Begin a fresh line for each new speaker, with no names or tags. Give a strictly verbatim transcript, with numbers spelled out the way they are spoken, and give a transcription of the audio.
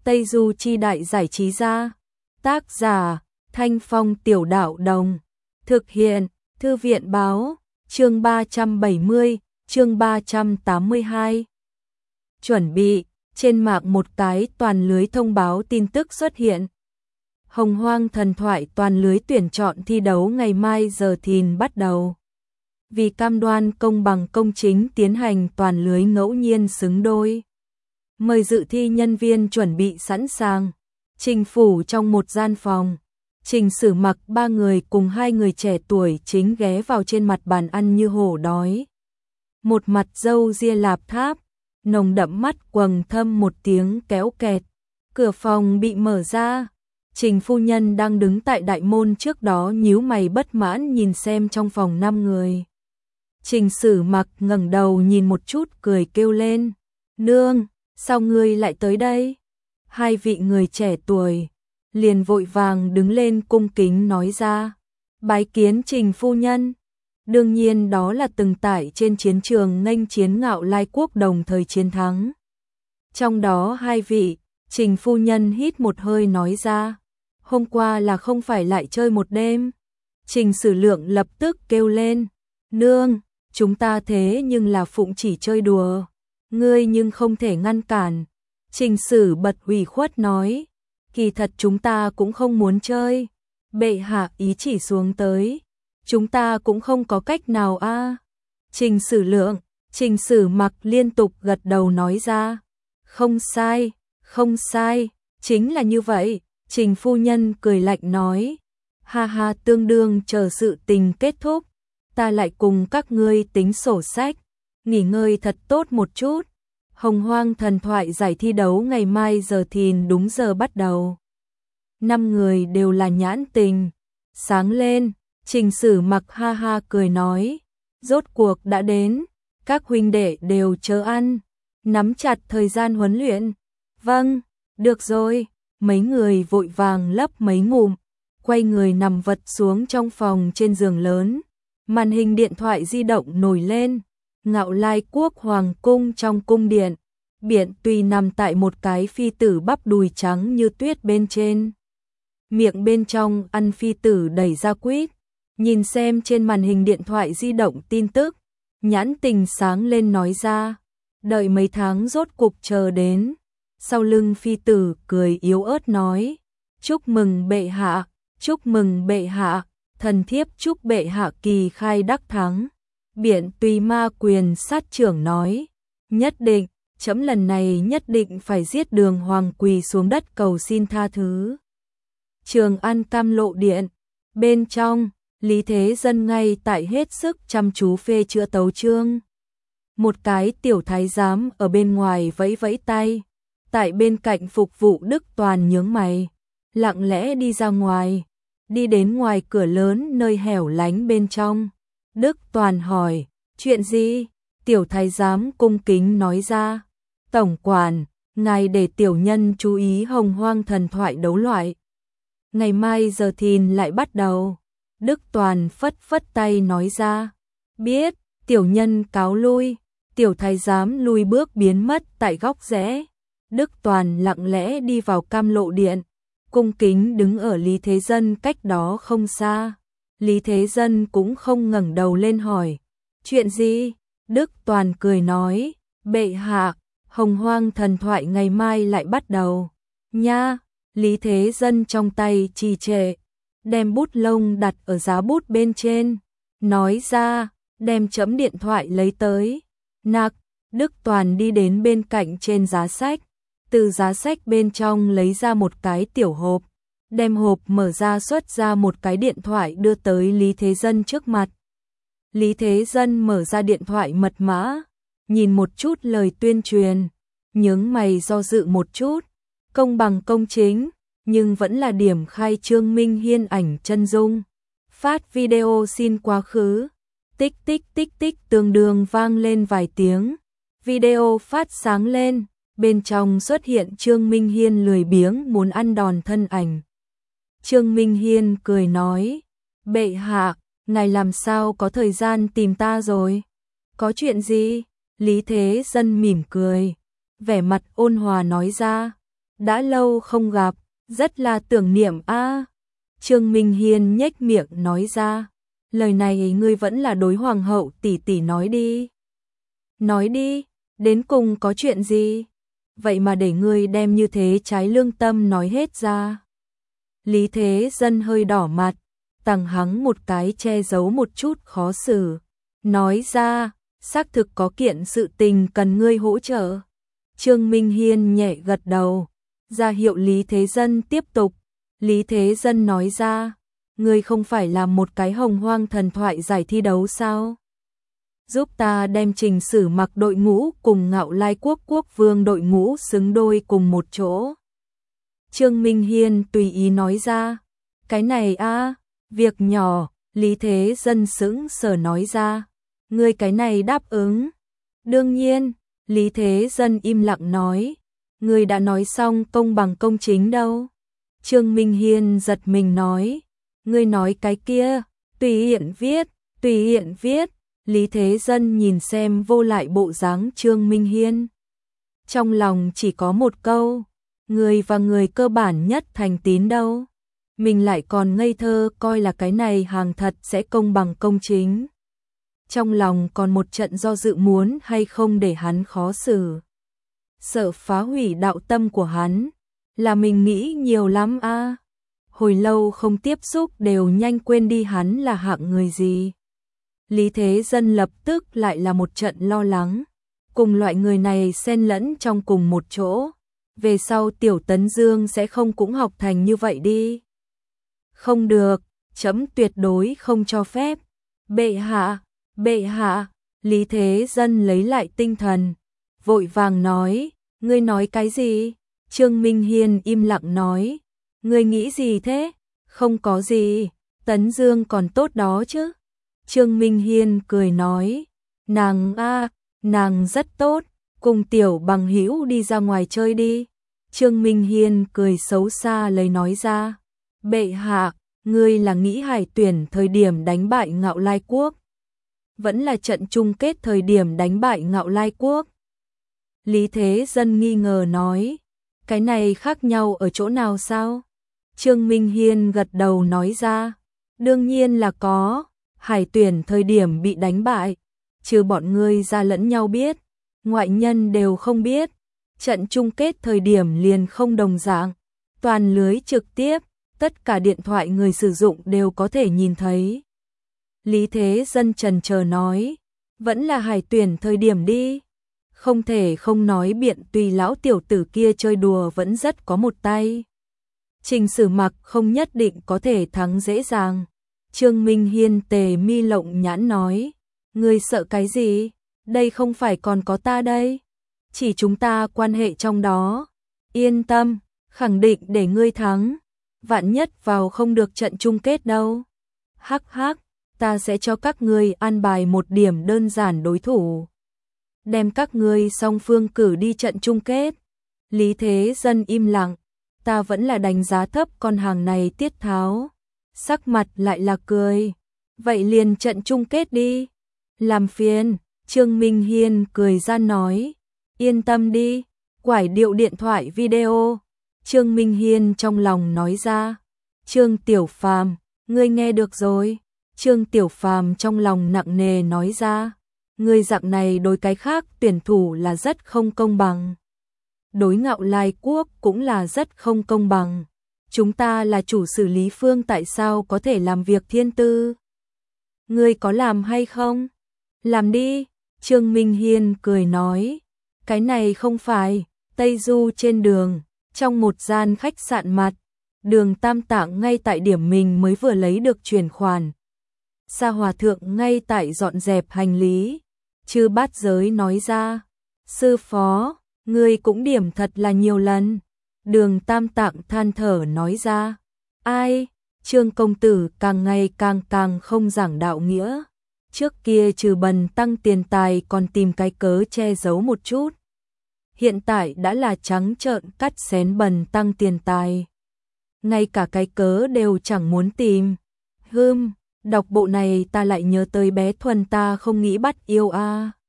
Tây Du Chi Đại Giải Trí Gia. Tác giả Thanh Phong Tiểu Đạo Đồng. Thực hiện Thư viện Báo. Chương ba trăm bảy mươi, chương ba trăm tám mươi hai. Chuẩn bị, trên mạng một cái toàn lưới thông báo tin tức xuất hiện. Hồng Hoang Thần Thoại toàn lưới tuyển chọn thi đấu ngày mai giờ thìn bắt đầu. Vì cam đoan công bằng công chính tiến hành toàn lưới ngẫu nhiên xứng đôi. Mời dự thi nhân viên chuẩn bị sẵn sàng. Trình phủ trong một gian phòng. Trình Sử Mặc ba người cùng hai người trẻ tuổi chính ghé vào trên mặt bàn ăn như hổ đói. Một mặt râu ria lạp tháp, nồng đậm mắt quầng thâm một tiếng kéo kẹt. Cửa phòng bị mở ra. Trình phu nhân đang đứng tại đại môn trước đó nhíu mày bất mãn nhìn xem trong phòng năm người. Trình Sử Mặc ngẩng đầu nhìn một chút cười kêu lên. Nương, sao ngươi lại tới đây? Hai vị người trẻ tuổi liền vội vàng đứng lên cung kính nói ra. Bái kiến Trình phu nhân. Đương nhiên đó là từng tại trên chiến trường nghênh chiến Ngạo Lai quốc đồng thời chiến thắng. Trong đó hai vị, Trình phu nhân hít một hơi nói ra. Hôm qua là không phải lại chơi một đêm. Trình Sử Lượng lập tức kêu lên. Nương, chúng ta thế nhưng là phụng chỉ chơi đùa. Ngươi nhưng không thể ngăn cản. Trình Sử bật ủy khuất nói. Kỳ thật chúng ta cũng không muốn chơi. Bệ hạ ý chỉ xuống tới. Chúng ta cũng không có cách nào a. À. Trình Sử Lượng, Trình Sử Mặc liên tục gật đầu nói ra. Không sai, không sai, chính là như vậy. Trình phu nhân cười lạnh nói. Ha ha, tương đương chờ sự tình kết thúc. Ta lại cùng các ngươi tính sổ sách. Nghỉ ngơi thật tốt một chút. Hồng Hoang Thần Thoại giải thi đấu ngày mai giờ thìn đúng giờ bắt đầu. Năm người đều là nhãn tình sáng lên. Trình Sử Mặc ha ha cười nói. Rốt cuộc đã đến. Các huynh đệ đều chờ ăn. Nắm chặt thời gian huấn luyện. Vâng, được rồi. Mấy người vội vàng lấp mấy ngụm. Quay người nằm vật xuống trong phòng trên giường lớn. Màn hình điện thoại di động nổi lên. Ngạo Lai quốc hoàng cung trong cung điện. Biện Tùy nằm tại một cái phi tử bắp đùi trắng như tuyết bên trên. Miệng bên trong ăn phi tử đẩy ra quýt. Nhìn xem trên màn hình điện thoại di động tin tức. Nhãn tình sáng lên nói ra. Đợi mấy tháng rốt cục chờ đến. Sau lưng phi tử cười yếu ớt nói. Chúc mừng bệ hạ, chúc mừng bệ hạ. Thần thiếp chúc bệ hạ kỳ khai đắc thắng. Biện Tùy ma quyền sát trưởng nói. Nhất định, chấm lần này nhất định phải giết Đường Hoàng quỳ xuống đất cầu xin tha thứ. Trường An Cam Lộ Điện. Bên trong, Lý Thế Dân ngay tại hết sức chăm chú phê chữa tấu chương. Một cái tiểu thái giám ở bên ngoài vẫy vẫy tay. Tại bên cạnh phục vụ Đức Toàn nhướng mày. Lặng lẽ đi ra ngoài. Đi đến ngoài cửa lớn nơi hẻo lánh bên trong. Đức Toàn hỏi, chuyện gì? Tiểu thái giám cung kính nói ra. Tổng quản, ngài để tiểu nhân chú ý Hồng Hoang Thần Thoại đấu loại. Ngày mai giờ thìn lại bắt đầu. Đức Toàn phất phất tay nói ra. Biết, tiểu nhân cáo lui. Tiểu thái giám lui bước biến mất tại góc rẽ. Đức Toàn lặng lẽ đi vào Cam Lộ Điện. Cung kính đứng ở Lý Thế Dân cách đó không xa. Lý Thế Dân cũng không ngẩng đầu lên hỏi. Chuyện gì? Đức Toàn cười nói. Bệ hạ, Hồng Hoang Thần Thoại ngày mai lại bắt đầu. Nha, Lý Thế Dân trong tay trì trệ. Đem bút lông đặt ở giá bút bên trên. Nói ra, đem chấm điện thoại lấy tới. Nạc, Đức Toàn đi đến bên cạnh trên giá sách. Từ giá sách bên trong lấy ra một cái tiểu hộp. Đem hộp mở ra xuất ra một cái điện thoại đưa tới Lý Thế Dân trước mặt. Lý Thế Dân mở ra điện thoại mật mã. Nhìn một chút lời tuyên truyền. Nhướng mày do dự một chút. Công bằng công chính. Nhưng vẫn là điểm khai Trương Minh Hiên ảnh chân dung. Phát video xin quá khứ. Tích tích tích tích tương đương vang lên vài tiếng. Video phát sáng lên. Bên trong xuất hiện Trương Minh Hiên lười biếng muốn ăn đòn thân ảnh. Trương Minh Hiên cười nói. Bệ hạ, ngài làm sao có thời gian tìm ta rồi? Có chuyện gì? Lý Thế Dân mỉm cười. Vẻ mặt ôn hòa nói ra. đã lâu không gặp, rất là tưởng niệm a. Trương Minh Hiên nhếch miệng nói ra, lời này ngươi vẫn là đối hoàng hậu tỷ tỷ nói đi. Nói đi, đến cùng có chuyện gì? Vậy mà để ngươi đem như thế trái lương tâm nói hết ra. Lý Thế Dân hơi đỏ mặt, tằng hắng một cái che giấu một chút khó xử, nói ra, xác thực có kiện sự tình cần ngươi hỗ trợ. Trương Minh Hiên nhẹ gật đầu, ra hiệu Lý Thế Dân tiếp tục. Lý Thế Dân nói ra, ngươi không phải làm một cái hồng hoang thần thoại giải thi đấu sao? Giúp ta đem Trình Sử Mặc đội ngũ cùng Ngạo Lai Quốc quốc vương đội ngũ xứng đôi cùng một chỗ. Trương Minh Hiên tùy ý nói ra, cái này a, việc nhỏ. Lý Thế Dân sững sờ nói ra, ngươi cái này đáp ứng. Đương nhiên. Lý Thế Dân im lặng nói, ngươi đã nói xong công bằng công chính đâu. Trương Minh Hiên giật mình nói, ngươi nói cái kia, tùy hiện viết, tùy hiện viết. Lý Thế Dân nhìn xem vô lại bộ dáng Trương Minh Hiên. Trong lòng chỉ có một câu, người và người cơ bản nhất thành tín đâu. Mình lại còn ngây thơ coi là cái này hàng thật sẽ công bằng công chính. Trong lòng còn một trận do dự muốn hay không để hắn khó xử. Sợ phá hủy đạo tâm của hắn, là mình nghĩ nhiều lắm a. À. Hồi lâu không tiếp xúc đều nhanh quên đi hắn là hạng người gì. Lý Thế Dân lập tức lại là một trận lo lắng. Cùng loại người này xen lẫn trong cùng một chỗ. Về sau Tiểu Tấn Dương sẽ không cũng học thành như vậy đi. Không được, chấm tuyệt đối không cho phép. Bệ hạ, bệ hạ. Lý Thế Dân lấy lại tinh thần, vội vàng nói, ngươi nói cái gì? Trương Minh Hiên im lặng nói, ngươi nghĩ gì thế? Không có gì, Tấn Dương còn tốt đó chứ. Trương Minh Hiên cười nói, nàng a, nàng rất tốt, cùng tiểu bằng hữu đi ra ngoài chơi đi. Trương Minh Hiên cười xấu xa lấy nói ra, bệ hạ, ngươi là nghĩ Hải tuyển thời điểm đánh bại Ngạo Lai Quốc, vẫn là trận chung kết thời điểm đánh bại Ngạo Lai Quốc? Lý Thế Dân nghi ngờ nói, cái này khác nhau ở chỗ nào sao? Trương Minh Hiên gật đầu nói ra, đương nhiên là có. Hải tuyển thời điểm bị đánh bại, trừ bọn ngươi ra lẫn nhau biết, ngoại nhân đều không biết. Trận chung kết thời điểm liền không đồng dạng, toàn lưới trực tiếp, tất cả điện thoại người sử dụng đều có thể nhìn thấy. Lý Thế Dân chần chờ nói, vẫn là hải tuyển thời điểm đi. Không thể không nói biện tùy lão tiểu tử kia chơi đùa vẫn rất có một tay. Trình Sử Mặc không nhất định có thể thắng dễ dàng. Trương Minh Hiên tề mi lộng nhãn nói, ngươi sợ cái gì? Đây không phải còn có ta đây. Chỉ chúng ta quan hệ trong đó. Yên tâm, khẳng định để ngươi thắng. Vạn nhất vào không được trận chung kết đâu. Hắc hắc, ta sẽ cho các ngươi an bài một điểm đơn giản đối thủ. Đem các ngươi song phương cử đi trận chung kết. Lý Thế Dân im lặng, ta vẫn là đánh giá thấp con hàng này tiết tháo. Sắc mặt lại là cười, vậy liền trận chung kết đi. Làm phiền, Trương Minh Hiên cười ra nói, yên tâm đi, quải điệu điện thoại video. Trương Minh Hiên trong lòng nói ra, Trương Tiểu Phàm, ngươi nghe được rồi. Trương Tiểu Phàm trong lòng nặng nề nói ra, ngươi dạng này đối cái khác tuyển thủ là rất không công bằng. Đối Ngạo Lai Quốc cũng là rất không công bằng. Chúng ta là chủ xử lý phương tại sao có thể làm việc thiên tư? Ngươi có làm hay không? Làm đi, Trương Minh Hiên cười nói. Cái này không phải, Tây Du trên đường, trong một gian khách sạn mặt, Đường Tam Tạng ngay tại điểm mình mới vừa lấy được chuyển khoản. Sa Hòa Thượng ngay tại dọn dẹp hành lý. Chư Bát Giới nói ra, sư phó, ngươi cũng điểm thật là nhiều lần. Đường Tam Tạng than thở nói ra, ai, Trương công tử càng ngày càng càng không giảng đạo nghĩa. Trước kia trừ bần tăng tiền tài còn tìm cái cớ che giấu một chút. Hiện tại đã là trắng trợn cắt xén bần tăng tiền tài. Ngay cả cái cớ đều chẳng muốn tìm. Hưm, đọc bộ này ta lại nhớ tới bé Thuần ta không nghĩ bắt yêu a.